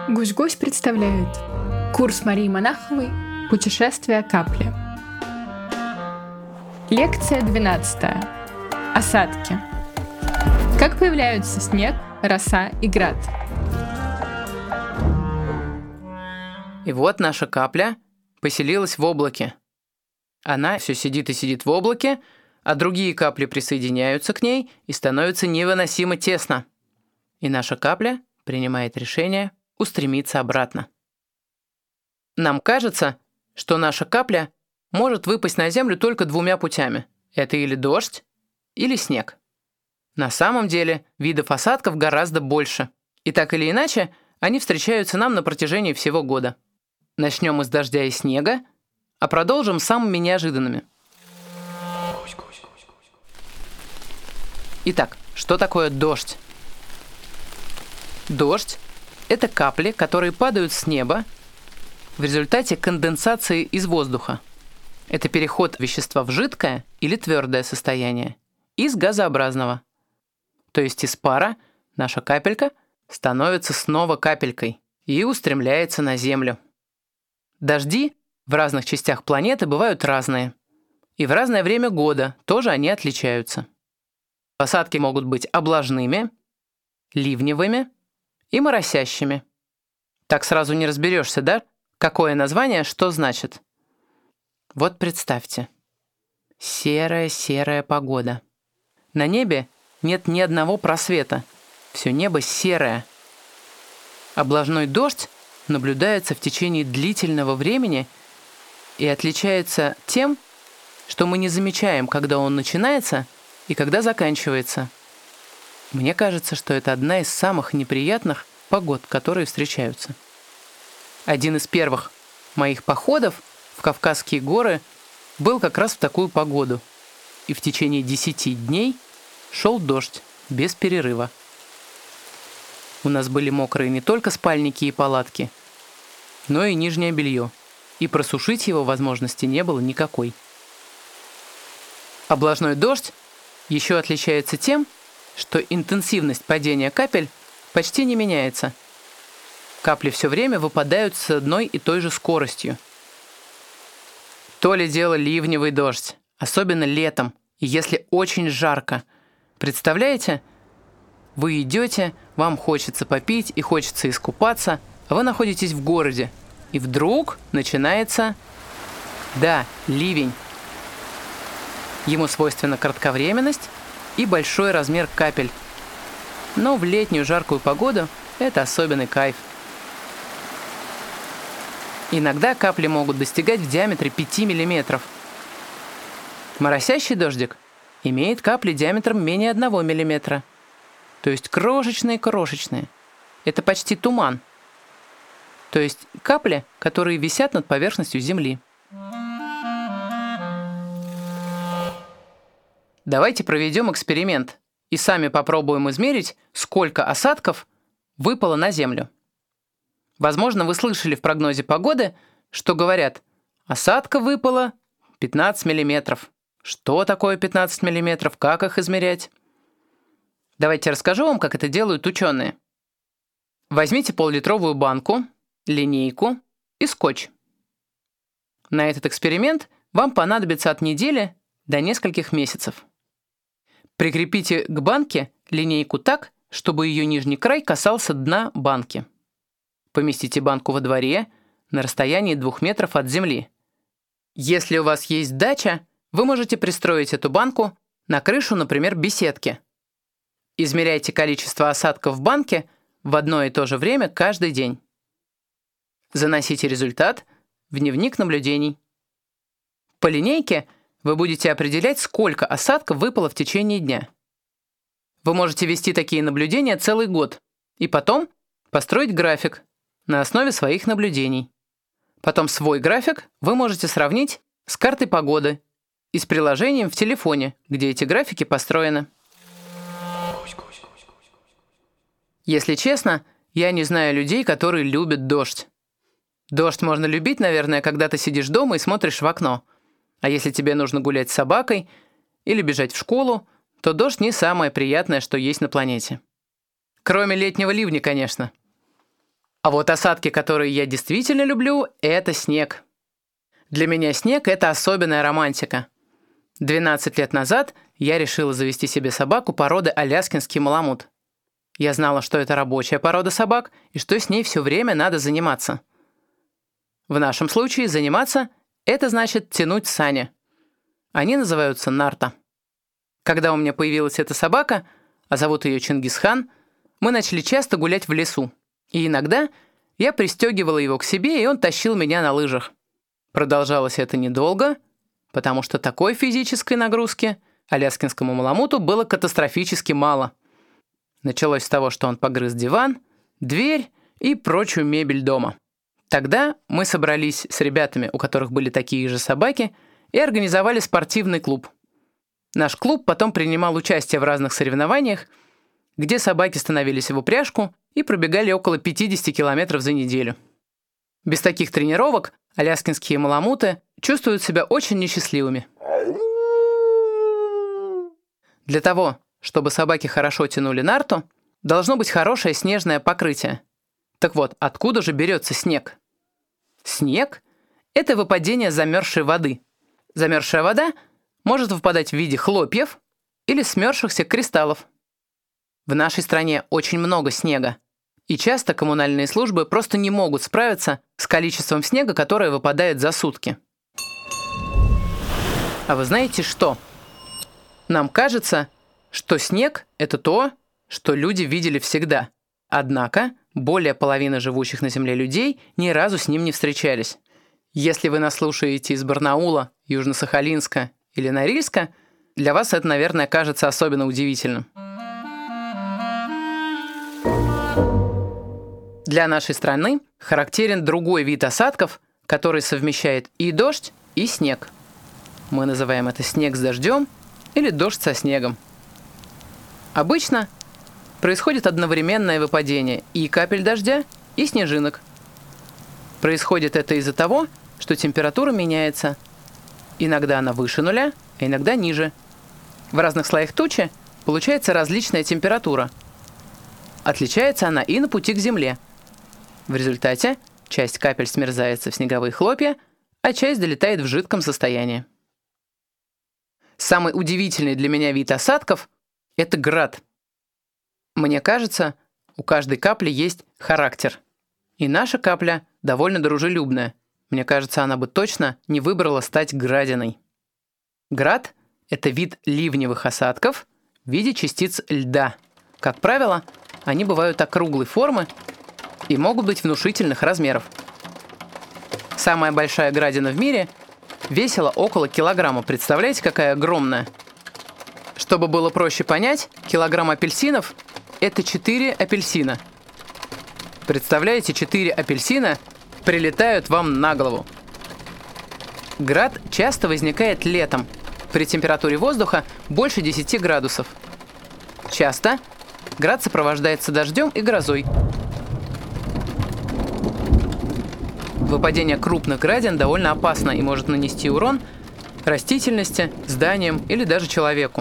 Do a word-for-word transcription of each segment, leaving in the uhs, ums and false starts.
Гусь-Гусь представляет курс Марии Монаховой «Путешествие капли». Лекция двенадцатая. Осадки. Как появляются снег, роса и град. И вот наша капля поселилась в облаке. Она все сидит и сидит в облаке, а другие капли присоединяются к ней и становится невыносимо тесно. И наша капля принимает решение устремиться обратно. Нам кажется, что наша капля может выпасть на землю только двумя путями. Это или дождь, или снег. На самом деле видов осадков гораздо больше. И так или иначе, они встречаются нам на протяжении всего года. Начнем мы с дождя и снега, а продолжим самыми неожиданными. Итак, что такое дождь? Дождь — это капли, которые падают с неба в результате конденсации из воздуха. Это переход вещества в жидкое или твердое состояние из газообразного. То есть из пара наша капелька становится снова капелькой и устремляется на Землю. Дожди в разных частях планеты бывают разные. И в разное время года тоже они отличаются. Осадки могут быть облажными, ливневыми и моросящими. Так сразу не разберешься, да? Какое название что значит? Вот представьте. Серая-серая погода. На небе нет ни одного просвета. Все небо серое. Облажной дождь наблюдается в течение длительного времени и отличается тем, что мы не замечаем, когда он начинается и когда заканчивается. Мне кажется, что это одна из самых неприятных погод, которые встречаются. Один из первых моих походов в Кавказские горы был как раз в такую погоду. И в течение десяти дней шел дождь без перерыва. У нас были мокрые не только спальники и палатки, но и нижнее белье. И просушить его возможности не было никакой. Облажной дождь еще отличается тем, что интенсивность падения капель почти не меняется. Капли все время выпадают с одной и той же скоростью. То ли дело ливневый дождь, особенно летом, и если очень жарко. Представляете? Вы идете, вам хочется попить и хочется искупаться, а вы находитесь в городе, и вдруг начинается, да, ливень. Ему свойственна кратковременность и большой размер капель. Но в летнюю жаркую погоду это особенный кайф. Иногда капли могут достигать в диаметре пяти миллиметров. Моросящий дождик имеет капли диаметром менее одного миллиметра. То есть крошечные-крошечные. Это почти туман. То есть капли, которые висят над поверхностью Земли. Давайте проведем эксперимент и сами попробуем измерить, сколько осадков выпало на Землю. Возможно, вы слышали в прогнозе погоды, что говорят: осадков выпало пятнадцать миллиметров. Что такое пятнадцать миллиметров? Как их измерять? Давайте расскажу вам, как это делают ученые. Возьмите пол-литровую банку, линейку и скотч. На этот эксперимент вам понадобится от недели до нескольких месяцев. Прикрепите к банке линейку так, чтобы ее нижний край касался дна банки. Поместите банку во дворе на расстоянии двух метров от земли. Если у вас есть дача, вы можете пристроить эту банку на крышу, например, беседки. Измеряйте количество осадков в банке в одно и то же время каждый день. Заносите результат в дневник наблюдений. По линейке вы будете определять, сколько осадков выпало в течение дня. Вы можете вести такие наблюдения целый год и потом построить график на основе своих наблюдений. Потом свой график вы можете сравнить с картой погоды и с приложением в телефоне, где эти графики построены. Если честно, я не знаю людей, которые любят дождь. Дождь можно любить, наверное, когда ты сидишь дома и смотришь в окно. А если тебе нужно гулять с собакой или бежать в школу, то дождь не самое приятное, что есть на планете. Кроме летнего ливня, конечно. А вот осадки, которые я действительно люблю, это снег. Для меня снег — это особенная романтика. двенадцать лет назад я решила завести себе собаку породы аляскинский маламут. Я знала, что это рабочая порода собак и что с ней все время надо заниматься. В нашем случае заниматься — это значит тянуть сани. Они называются нарта. Когда у меня появилась эта собака, а зовут ее Чингисхан, мы начали часто гулять в лесу. И иногда я пристегивала его к себе, и он тащил меня на лыжах. Продолжалось это недолго, потому что такой физической нагрузки аляскинскому маламуту было катастрофически мало. Началось с того, что он погрыз диван, дверь и прочую мебель дома. Тогда мы собрались с ребятами, у которых были такие же собаки, и организовали спортивный клуб. Наш клуб потом принимал участие в разных соревнованиях, где собаки становились в упряжку и пробегали около пятьдесят километров за неделю. Без таких тренировок аляскинские маламуты чувствуют себя очень несчастливыми. Для того, чтобы собаки хорошо тянули нарту, должно быть хорошее снежное покрытие. Так вот, откуда же берется снег? Снег — это выпадение замерзшей воды. Замерзшая вода может выпадать в виде хлопьев или смерзшихся кристаллов. В нашей стране очень много снега, и часто коммунальные службы просто не могут справиться с количеством снега, которое выпадает за сутки. А вы знаете что? Нам кажется, что снег — это то, что люди видели всегда. Однако более половины живущих на Земле людей ни разу с ним не встречались. Если вы нас слушаете из Барнаула, Южно-Сахалинска или Норильска, для вас это, наверное, кажется особенно удивительным. Для нашей страны характерен другой вид осадков, который совмещает и дождь, и снег. Мы называем это снег с дождем или дождь со снегом. Обычно происходит одновременное выпадение и капель дождя, и снежинок. Происходит это из-за того, что температура меняется. Иногда она выше нуля, а иногда ниже. В разных слоях тучи получается различная температура. Отличается она и на пути к Земле. В результате часть капель смерзается в снеговые хлопья, а часть долетает в жидком состоянии. Самый удивительный для меня вид осадков — это град. Мне кажется, у каждой капли есть характер. И наша капля довольно дружелюбная. Мне кажется, она бы точно не выбрала стать градиной. Град — это вид ливневых осадков в виде частиц льда. Как правило, они бывают округлой формы и могут быть внушительных размеров. Самая большая градина в мире весила около килограмма. Представляете, какая огромная? Чтобы было проще понять, килограмм апельсинов — это четыре апельсина. Представляете, четыре апельсина прилетают вам на голову. Град часто возникает летом, при температуре воздуха больше десяти градусов. Часто град сопровождается дождем и грозой. Выпадение крупных градин довольно опасно и может нанести урон растительности, зданиям или даже человеку.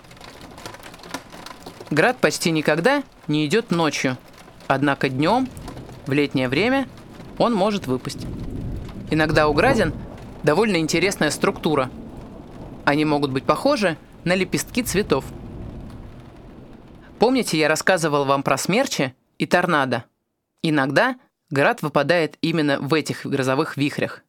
Град почти никогда не идет ночью, однако днем, в летнее время, он может выпасть. Иногда у градин довольно интересная структура. Они могут быть похожи на лепестки цветов. Помните, я рассказывал вам про смерчи и торнадо? Иногда град выпадает именно в этих грозовых вихрях.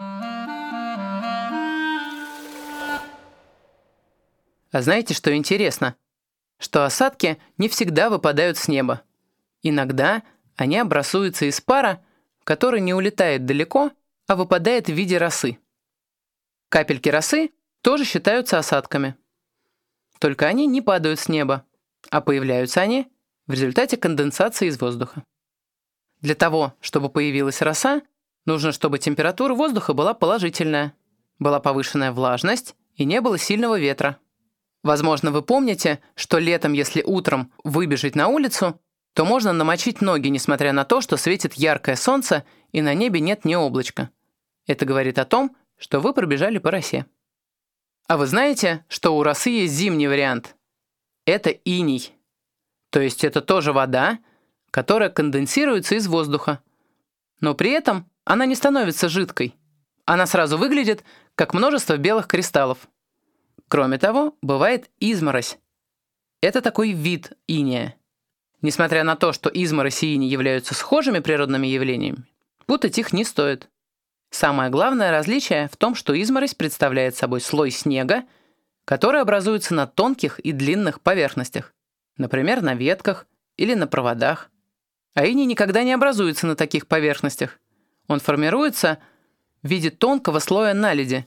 А знаете, что интересно? Что осадки не всегда выпадают с неба. Иногда они образуются из пара, который не улетает далеко, а выпадает в виде росы. Капельки росы тоже считаются осадками. Только они не падают с неба, а появляются они в результате конденсации из воздуха. Для того, чтобы появилась роса, нужно, чтобы температура воздуха была положительная, была повышенная влажность и не было сильного ветра. Возможно, вы помните, что летом, если утром выбежать на улицу, то можно намочить ноги, несмотря на то, что светит яркое солнце и на небе нет ни облачка. Это говорит о том, что вы пробежали по росе. А вы знаете, что у росы есть зимний вариант? Это иней. То есть это тоже вода, которая конденсируется из воздуха. Но при этом она не становится жидкой. Она сразу выглядит, как множество белых кристаллов. Кроме того, бывает изморозь. Это такой вид иния. Несмотря на то, что изморозь и иней являются схожими природными явлениями, путать их не стоит. Самое главное различие в том, что изморозь представляет собой слой снега, который образуется на тонких и длинных поверхностях, например, на ветках или на проводах. А иней никогда не образуется на таких поверхностях. Он формируется в виде тонкого слоя наледи.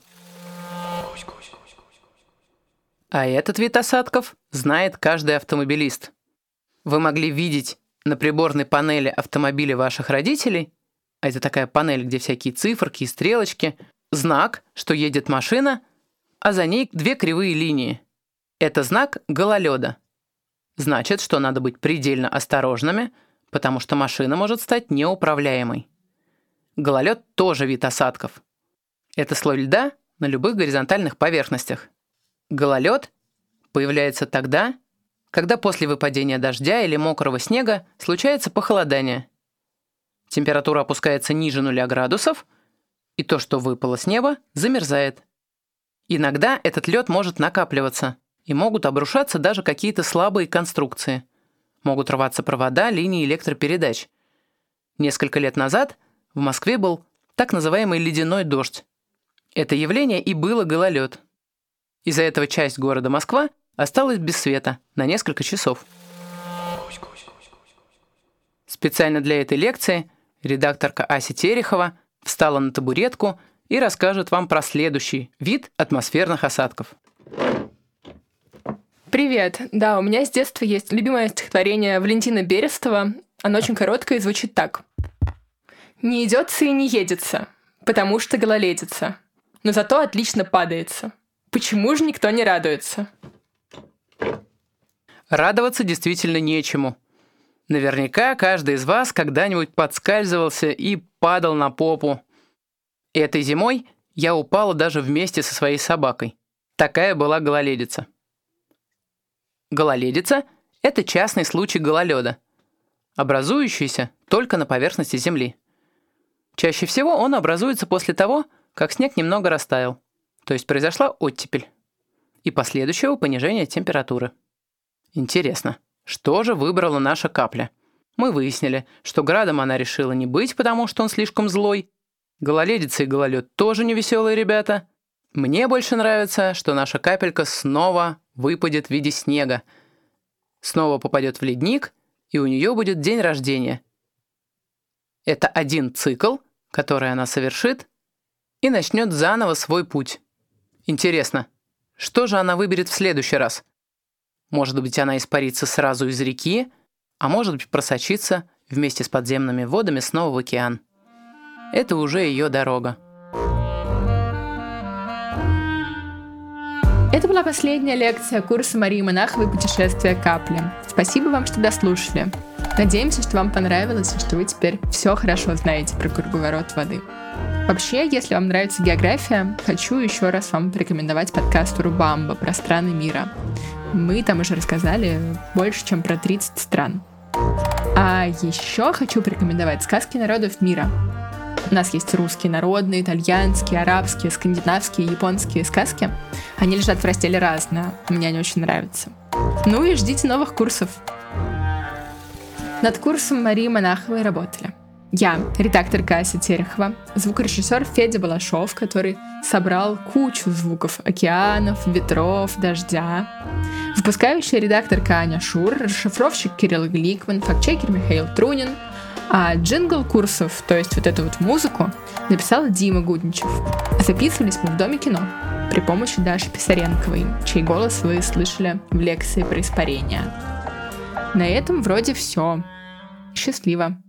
А этот вид осадков знает каждый автомобилист. Вы могли видеть на приборной панели автомобиля ваших родителей, а это такая панель, где всякие циферки и стрелочки, знак, что едет машина, а за ней две кривые линии. Это знак гололеда. Значит, что надо быть предельно осторожными, потому что машина может стать неуправляемой. Гололед тоже вид осадков. Это слой льда на любых горизонтальных поверхностях. Гололед появляется тогда, когда после выпадения дождя или мокрого снега случается похолодание. Температура опускается ниже нуля градусов, и то, что выпало с неба, замерзает. Иногда этот лед может накапливаться, и могут обрушаться даже какие-то слабые конструкции. Могут рваться провода, линии электропередач. Несколько лет назад в Москве был так называемый ледяной дождь. Это явление и было гололед. Из-за этого часть города Москва осталась без света на несколько часов. Специально для этой лекции редакторка Ася Терехова встала на табуретку и расскажет вам про следующий вид атмосферных осадков. Привет. Да, у меня с детства есть любимое стихотворение Валентина Берестова. Оно очень короткое и звучит так. «Не идется и не едется, потому что гололедица, но зато отлично падается. Почему же никто не радуется?» Радоваться действительно нечему. Наверняка каждый из вас когда-нибудь подскальзывался и падал на попу. Этой зимой я упала даже вместе со своей собакой. Такая была гололедица. Гололедица — это частный случай гололеда, образующийся только на поверхности Земли. Чаще всего он образуется после того, как снег немного растаял, то есть произошла оттепель и последующего понижения температуры. Интересно, что же выбрала наша капля? Мы выяснили, что градом она решила не быть, потому что он слишком злой. Гололедица и гололед тоже не веселые ребята. Мне больше нравится, что наша капелька снова выпадет в виде снега, снова попадет в ледник, и у нее будет день рождения. Это один цикл, который она совершит, и начнет заново свой путь. Интересно, что же она выберет в следующий раз? Может быть, она испарится сразу из реки, а может быть, просочится вместе с подземными водами снова в океан. Это уже ее дорога. Это была последняя лекция курса Марии Монаховой «Путешествие капли». Спасибо вам, что дослушали. Надеемся, что вам понравилось и что вы теперь все хорошо знаете про круговорот воды. Вообще, если вам нравится география, хочу еще раз вам порекомендовать подкаст «Урубамба» про страны мира. Мы там уже рассказали больше, чем про тридцать стран. А еще хочу порекомендовать сказки народов мира. У нас есть русские, народные, итальянские, арабские, скандинавские, японские сказки. Они лежат в разделе «Разное». Мне они очень нравятся. Ну и ждите новых курсов. Над курсом Марии Монаховой работали я, редакторка Ася Терехова, звукорежиссер Федя Балашов, который собрал кучу звуков океанов, ветров, дождя, выпускающая редакторка Аня Шур, расшифровщик Кирилл Гликман, фактчекер Михаил Трунин, а джингл курсов, то есть вот эту вот музыку, написал Дима Гудничев. Записывались мы в Доме кино при помощи Даши Писаренковой, чей голос вы слышали в лекции про испарение. На этом вроде все. Счастливо!